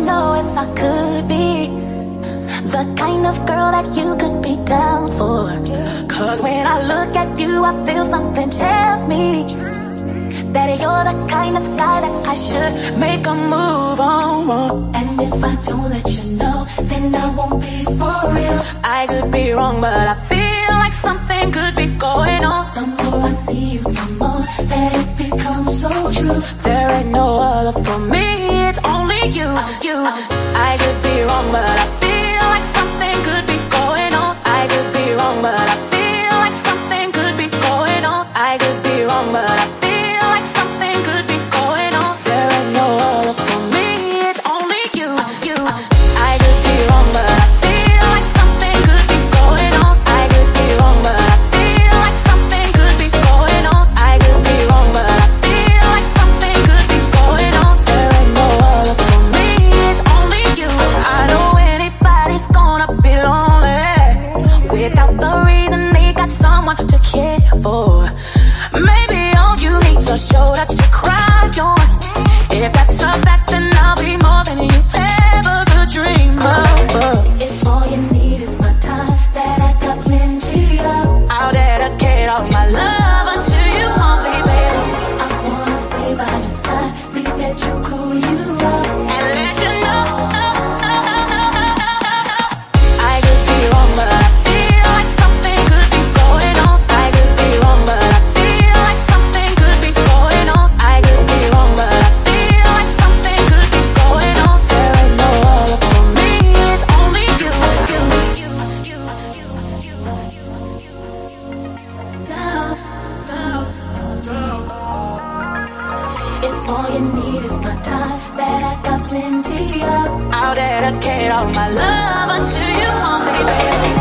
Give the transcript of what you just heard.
know if I could be the kind of girl that you could be down for. Cause when I look at you, I feel something tell me that you're the kind of guy that I should make a move on. And if I don't let you know, then I won't be for real. I could be wrong, but I feel like something could be going on. The more I see you, the more that it becomes so true. There ain't no other for me, it's only you. I could be wrong, but I feel like something could be going on. I could be wrong, but I feel like something could be going on. I could be wrong, but I feel like something could be going on. There ain't no other for me, it's only you. I could be wrong, but I feel like something could be going on. I could be wrong, but I feel like something could be going on. I could be wrong, but I feel like something could be going on. There ain't no other for me, it's only you. I know anybody's gonna be lonely without the reason they got someone to care for. Maybe all you need's a shoulder to cry on. If that's a fact, then I'll be more than you ever could dream of. If all you need is my time, that I got plenty of, I'll dedicate all my love unto you only, baby. I wanna stay by your side, leave that you cool you up, and let you know. I could be wrong, but I feel like something could be going on. I could be wrong, but I feel like something could be going on. I could be wrong, but I feel like something could be going on. There ain't no other for me, it's only you. If all you need is my time, that I got plenty of, I'll dedicate all my love unto you only, baby.